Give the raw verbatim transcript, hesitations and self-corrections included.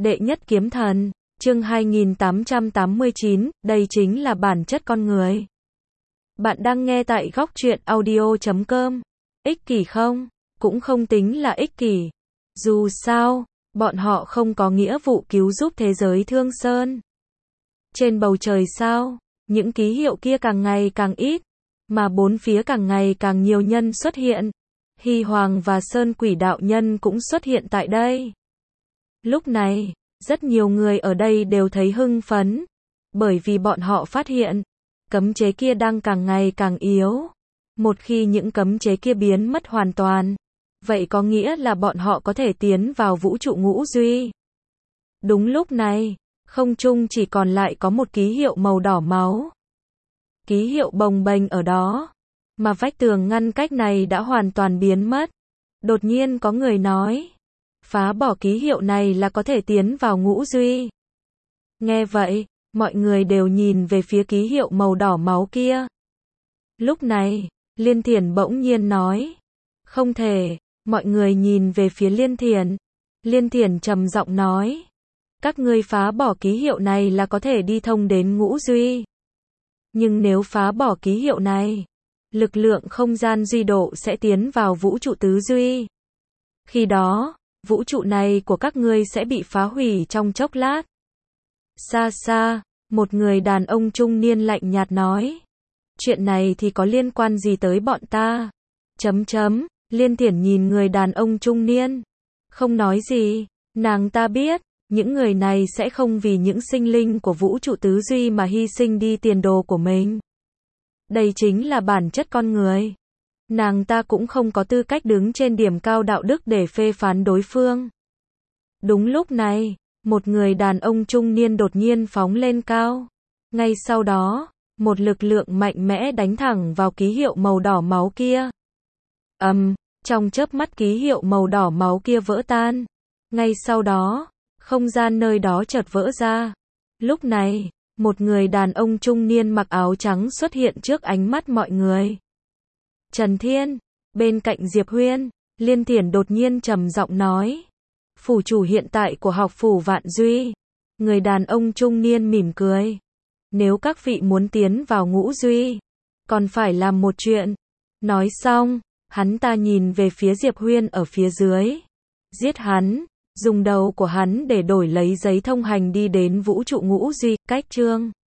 Đệ nhất kiếm thần, chương hai nghìn tám trăm tám mươi chín, đây chính là bản chất con người. Bạn đang nghe tại góc truyện audio chấm com. Ích kỷ không? Cũng không tính là ích kỷ. Dù sao, bọn họ không có nghĩa vụ cứu giúp thế giới Thương Sơn. Trên bầu trời sao, những ký hiệu kia càng ngày càng ít, mà bốn phía càng ngày càng nhiều nhân xuất hiện. Hy Hoàng và Sơn Quỷ đạo nhân cũng xuất hiện tại đây. Lúc này, rất nhiều người ở đây đều thấy hưng phấn, bởi vì bọn họ phát hiện, cấm chế kia đang càng ngày càng yếu. Một khi những cấm chế kia biến mất hoàn toàn, vậy có nghĩa là bọn họ có thể tiến vào vũ trụ ngũ duy. Đúng lúc này, không trung chỉ còn lại có một ký hiệu màu đỏ máu. Ký hiệu bồng bềnh ở đó, mà vách tường ngăn cách này đã hoàn toàn biến mất. Đột nhiên có người nói, phá bỏ ký hiệu này là có thể tiến vào ngũ duy. Nghe vậy, mọi người đều nhìn về phía ký hiệu màu đỏ máu kia. Lúc này, Liên Thiển bỗng nhiên nói, không thể. Mọi người nhìn về phía Liên Thiển. Liên Thiển trầm giọng nói, các ngươi phá bỏ ký hiệu này là có thể đi thông đến ngũ duy. Nhưng nếu phá bỏ ký hiệu này, lực lượng không gian duy độ sẽ tiến vào vũ trụ tứ duy. Khi đó, vũ trụ này của các ngươi sẽ bị phá hủy trong chốc lát. Xa xa, một người đàn ông trung niên lạnh nhạt nói, chuyện này thì có liên quan gì tới bọn ta? Chấm chấm, Liên Thiển nhìn người đàn ông trung niên, không nói gì. Nàng ta biết, những người này sẽ không vì những sinh linh của vũ trụ tứ duy mà hy sinh đi tiền đồ của mình. Đây chính là bản chất con người. Nàng ta cũng không có tư cách đứng trên điểm cao đạo đức để phê phán đối phương. Đúng lúc này, một người đàn ông trung niên đột nhiên phóng lên cao. Ngay sau đó, một lực lượng mạnh mẽ đánh thẳng vào ký hiệu màu đỏ máu kia. Ầm, um, trong chớp mắt ký hiệu màu đỏ máu kia vỡ tan. Ngay sau đó, không gian nơi đó chợt vỡ ra. Lúc này, một người đàn ông trung niên mặc áo trắng xuất hiện trước ánh mắt mọi người. Trần Thiên, bên cạnh Diệp Huyên, Liên Thiển đột nhiên trầm giọng nói, phủ chủ hiện tại của học phủ Vạn Duy. Người đàn ông trung niên mỉm cười. Nếu các vị muốn tiến vào ngũ duy, còn phải làm một chuyện. Nói xong, hắn ta nhìn về phía Diệp Huyên ở phía dưới. Giết hắn, dùng đầu của hắn để đổi lấy giấy thông hành đi đến vũ trụ ngũ duy. Cách chương